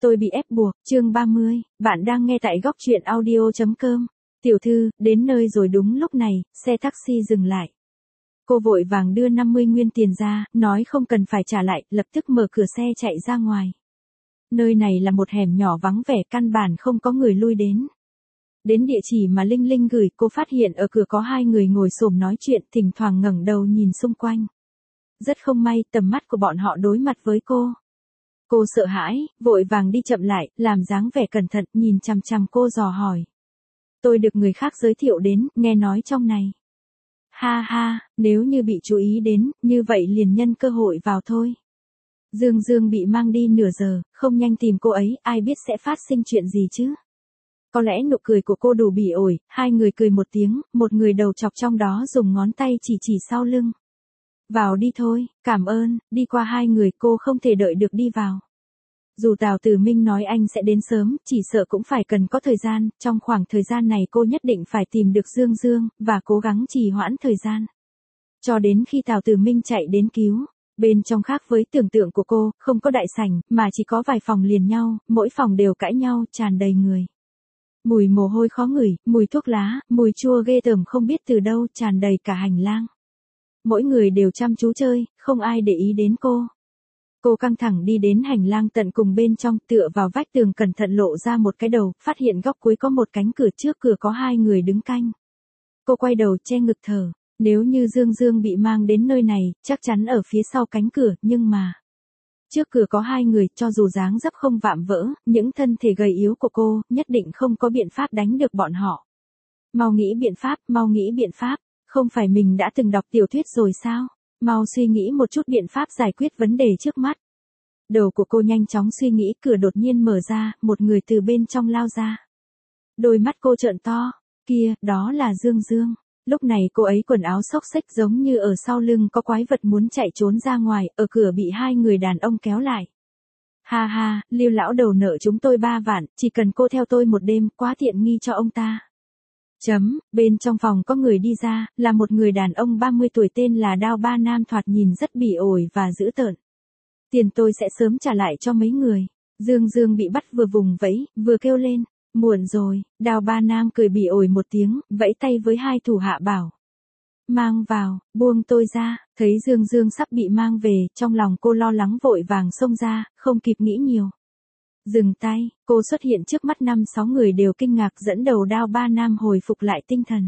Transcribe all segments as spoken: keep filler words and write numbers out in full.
Tôi bị ép buộc, chương ba mươi, bạn đang nghe tại góc truyện audio chấm com. Tiểu thư, đến nơi rồi đúng lúc này, xe taxi dừng lại. Cô vội vàng đưa năm mươi nguyên tiền ra, nói không cần phải trả lại, lập tức mở cửa xe chạy ra ngoài. Nơi này là một hẻm nhỏ vắng vẻ, căn bản không có người lui đến. Đến địa chỉ mà Linh Linh gửi, cô phát hiện ở cửa có hai người ngồi xổm nói chuyện, thỉnh thoảng ngẩng đầu nhìn xung quanh. Rất không may, tầm mắt của bọn họ đối mặt với cô. Cô sợ hãi, vội vàng đi chậm lại, làm dáng vẻ cẩn thận, nhìn chằm chằm cô dò hỏi. Tôi được người khác giới thiệu đến, nghe nói trong này. Ha ha, nếu như bị chú ý đến, như vậy liền nhân cơ hội vào thôi. Dương Dương bị mang đi nửa giờ, không nhanh tìm cô ấy, ai biết sẽ phát sinh chuyện gì chứ. Có lẽ nụ cười của cô đủ bỉ ổi, hai người cười một tiếng, một người đầu chọc trong đó dùng ngón tay chỉ chỉ sau lưng. Vào đi thôi, cảm ơn, đi qua hai người cô không thể đợi được đi vào. Dù Tào Tử Minh nói anh sẽ đến sớm, chỉ sợ cũng phải cần có thời gian, trong khoảng thời gian này cô nhất định phải tìm được Dương Dương, và cố gắng trì hoãn thời gian. Cho đến khi Tào Tử Minh chạy đến cứu, bên trong khác với tưởng tượng của cô, không có đại sảnh, mà chỉ có vài phòng liền nhau, mỗi phòng đều cãi nhau, tràn đầy người. Mùi mồ hôi khó ngửi, mùi thuốc lá, mùi chua ghê tởm không biết từ đâu, tràn đầy cả hành lang. Mỗi người đều chăm chú chơi, không ai để ý đến cô. Cô căng thẳng đi đến hành lang tận cùng bên trong, tựa vào vách tường cẩn thận lộ ra một cái đầu, phát hiện góc cuối có một cánh cửa, trước cửa có hai người đứng canh. Cô quay đầu che ngực thở, nếu như Dương Dương bị mang đến nơi này, chắc chắn ở phía sau cánh cửa, nhưng mà... Trước cửa có hai người, cho dù dáng dấp không vạm vỡ, những thân thể gầy yếu của cô, nhất định không có biện pháp đánh được bọn họ. Mau nghĩ biện pháp, mau nghĩ biện pháp, không phải mình đã từng đọc tiểu thuyết rồi sao? Mau suy nghĩ một chút biện pháp giải quyết vấn đề trước mắt. Đầu của cô nhanh chóng suy nghĩ, cửa đột nhiên mở ra, một người từ bên trong lao ra. Đôi mắt cô trợn to, kia, đó là Dương Dương. Lúc này cô ấy quần áo xốc xếch giống như ở sau lưng có quái vật muốn chạy trốn ra ngoài, ở cửa bị hai người đàn ông kéo lại. Ha ha, Lưu lão đầu nợ chúng tôi ba vạn, chỉ cần cô theo tôi một đêm, quá tiện nghi cho ông ta. Chấm, bên trong phòng có người đi ra, là một người đàn ông ba mươi tuổi tên là Đao Ba Nam, thoạt nhìn rất bỉ ổi và dữ tợn. Tiền tôi sẽ sớm trả lại cho mấy người. Dương Dương bị bắt vừa vùng vẫy, vừa kêu lên. Muộn rồi, Đao Ba Nam cười bỉ ổi một tiếng, vẫy tay với hai thủ hạ bảo. Mang vào, buông tôi ra, thấy Dương Dương sắp bị mang về, trong lòng cô lo lắng vội vàng xông ra, không kịp nghĩ nhiều. Dừng tay, cô xuất hiện trước mắt năm sáu người đều kinh ngạc, dẫn đầu Đao Ba Nam hồi phục lại tinh thần.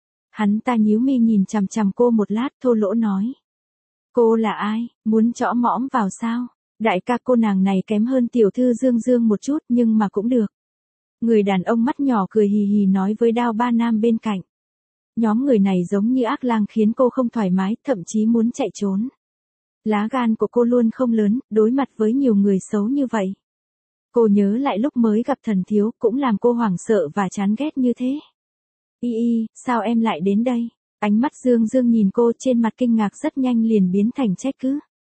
Hắn ta nhíu mi nhìn chằm chằm cô một lát, thô lỗ nói. Cô là ai, muốn chõ mõm vào sao? Đại ca, cô nàng này kém hơn tiểu thư Dương Dương một chút, nhưng mà cũng được. Người đàn ông mắt nhỏ cười hì hì nói với Đao Ba Nam bên cạnh. Nhóm người này giống như ác lang khiến cô không thoải mái, thậm chí muốn chạy trốn. Lá gan của cô luôn không lớn, đối mặt với nhiều người xấu như vậy. Cô nhớ lại lúc mới gặp Thần Thiếu, cũng làm cô hoảng sợ và chán ghét như thế. Y y, sao em lại đến đây? Ánh mắt Dương Dương nhìn cô, trên mặt kinh ngạc rất nhanh liền biến thành trách cứ.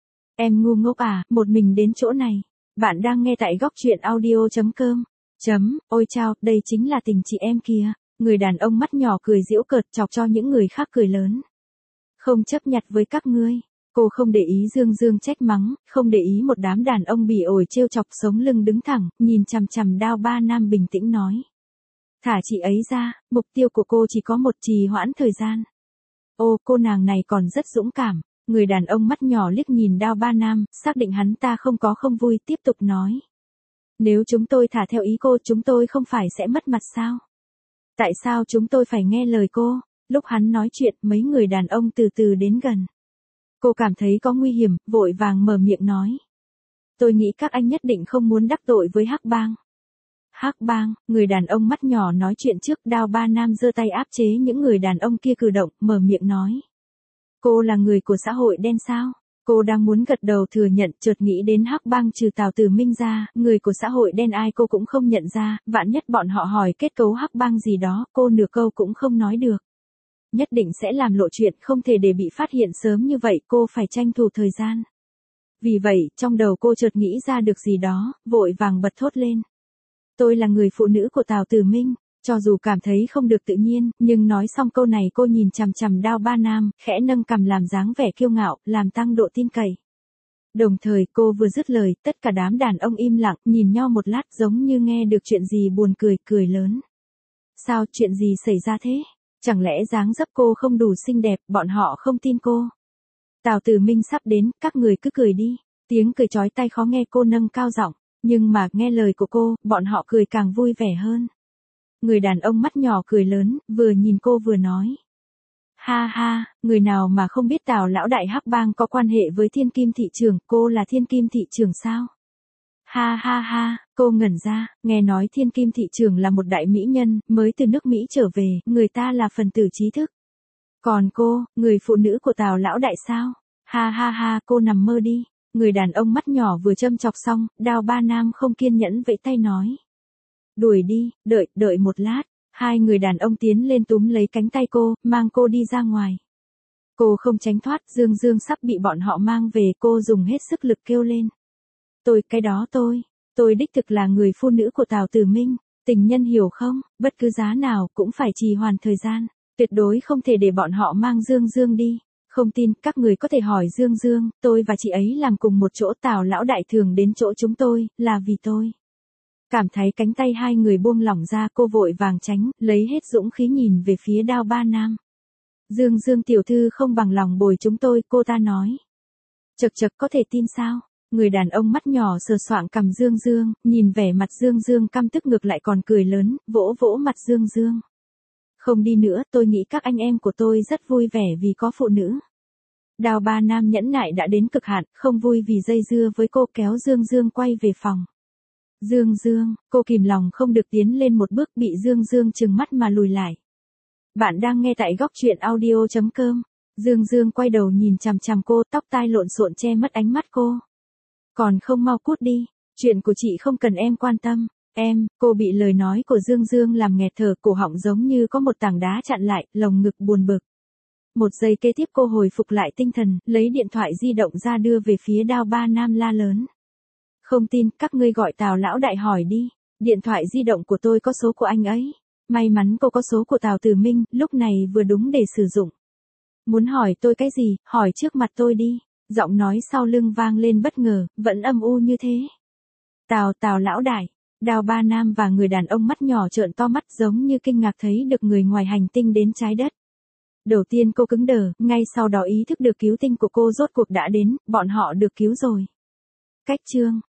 Em ngu ngốc à, một mình đến chỗ này. Bạn đang nghe tại góc truyện audio chấm com. Chấm, ôi chao, đây chính là tình chị em kìa. Người đàn ông mắt nhỏ cười giễu cợt, chọc cho những người khác cười lớn. Không chấp nhặt với các ngươi. Cô không để ý Dương Dương trách mắng, không để ý một đám đàn ông bỉ ổi trêu chọc, sống lưng đứng thẳng, nhìn chằm chằm Đao Ba Nam bình tĩnh nói. Thả chị ấy ra, mục tiêu của cô chỉ có một, trì hoãn thời gian. Ô, cô nàng này còn rất dũng cảm. Người đàn ông mắt nhỏ liếc nhìn Đao Ba Nam, xác định hắn ta không có không vui, tiếp tục nói. Nếu chúng tôi thả theo ý cô, chúng tôi không phải sẽ mất mặt sao? Tại sao chúng tôi phải nghe lời cô? Lúc hắn nói chuyện, mấy người đàn ông từ từ đến gần. Cô cảm thấy có nguy hiểm, vội vàng mở miệng nói. Tôi nghĩ các anh nhất định không muốn đắc tội với Hắc Bang. Hắc Bang, người đàn ông mắt nhỏ nói chuyện trước, Đao Ba Nam giơ tay áp chế những người đàn ông kia cử động, mở miệng nói. Cô là người của xã hội đen sao? Cô đang muốn gật đầu thừa nhận, chợt nghĩ đến Hắc Bang trừ Tào Tử Minh ra, người của xã hội đen ai cô cũng không nhận ra, vạn nhất bọn họ hỏi kết cấu Hắc Bang gì đó, cô nửa câu cũng không nói được. Nhất định sẽ làm lộ chuyện, không thể để bị phát hiện sớm như vậy, cô phải tranh thủ thời gian. Vì vậy, trong đầu cô chợt nghĩ ra được gì đó, vội vàng bật thốt lên. Tôi là người phụ nữ của Tào Tử Minh. Cho dù cảm thấy không được tự nhiên, nhưng nói xong câu này cô nhìn chằm chằm Đao Ba Nam, khẽ nâng cằm làm dáng vẻ kiêu ngạo, làm tăng độ tin cậy. Đồng thời cô vừa dứt lời, tất cả đám đàn ông im lặng, nhìn nhau một lát giống như nghe được chuyện gì buồn cười, cười lớn. Sao, chuyện gì xảy ra thế? Chẳng lẽ dáng dấp cô không đủ xinh đẹp, bọn họ không tin cô? Tào Tử Minh sắp đến, các người cứ cười đi. Tiếng cười chói tai khó nghe cô nâng cao giọng, nhưng mà nghe lời của cô, bọn họ cười càng vui vẻ hơn. Người đàn ông mắt nhỏ cười lớn, vừa nhìn cô vừa nói. Ha ha, người nào mà không biết Tào lão đại Hắc Bang có quan hệ với Thiên Kim thị trưởng, cô là Thiên Kim thị trưởng sao? Ha ha ha, cô ngẩn ra, nghe nói Thiên Kim thị trưởng là một đại mỹ nhân, mới từ nước Mỹ trở về, người ta là phần tử trí thức. Còn cô, người phụ nữ của Tào lão đại sao? Ha ha ha, cô nằm mơ đi. Người đàn ông mắt nhỏ vừa châm chọc xong, Đao Ba Nam không kiên nhẫn vẫy tay nói. Đuổi đi, đợi, đợi một lát. Hai người đàn ông tiến lên túm lấy cánh tay cô, mang cô đi ra ngoài. Cô không tránh thoát, Dương Dương sắp bị bọn họ mang về, cô dùng hết sức lực kêu lên. Tôi, cái đó tôi, tôi đích thực là người phụ nữ của Tào Tử Minh, tình nhân hiểu không, bất cứ giá nào cũng phải trì hoãn thời gian, tuyệt đối không thể để bọn họ mang Dương Dương đi. Không tin, các người có thể hỏi Dương Dương, tôi và chị ấy làm cùng một chỗ, Tào lão đại thường đến chỗ chúng tôi, là vì tôi. Cảm thấy cánh tay hai người buông lỏng ra, cô vội vàng tránh, lấy hết dũng khí nhìn về phía Đao Ba Nam. Dương Dương tiểu thư không bằng lòng bồi chúng tôi, cô ta nói. Chật chật, có thể tin sao? Người đàn ông mắt nhỏ sờ soạng cằm Dương Dương, nhìn vẻ mặt Dương Dương căm tức ngược lại còn cười lớn, vỗ vỗ mặt Dương Dương. Không đi nữa, tôi nghĩ các anh em của tôi rất vui vẻ vì có phụ nữ. Đao Ba Nam nhẫn nại đã đến cực hạn, không vui vì dây dưa với cô, kéo Dương Dương quay về phòng. Dương Dương, cô kìm lòng không được tiến lên một bước, bị Dương Dương trừng mắt mà lùi lại. Bạn đang nghe tại góc truyện audio chấm com. Dương Dương quay đầu nhìn chằm chằm cô, tóc tai lộn xộn che mất ánh mắt cô. Còn không mau cút đi, chuyện của chị không cần em quan tâm. Em, cô bị lời nói của Dương Dương làm nghẹt thở, cổ họng giống như có một tảng đá chặn lại, lồng ngực buồn bực. Một giây kế tiếp cô hồi phục lại tinh thần, lấy điện thoại di động ra đưa về phía Đao Ba Nam la lớn. Không tin, các ngươi gọi Tào lão đại hỏi đi, điện thoại di động của tôi có số của anh ấy. May mắn cô có số của Tào Tử Minh, lúc này vừa đúng để sử dụng. Muốn hỏi tôi cái gì, hỏi trước mặt tôi đi. Giọng nói sau lưng vang lên bất ngờ, vẫn âm u như thế. Tào, Tào lão đại. Đao Ba Nam và người đàn ông mắt nhỏ trợn to mắt giống như kinh ngạc thấy được người ngoài hành tinh đến trái đất. Đầu tiên cô cứng đờ, ngay sau đó ý thức được cứu tinh của cô rốt cuộc đã đến, bọn họ được cứu rồi. Cách chương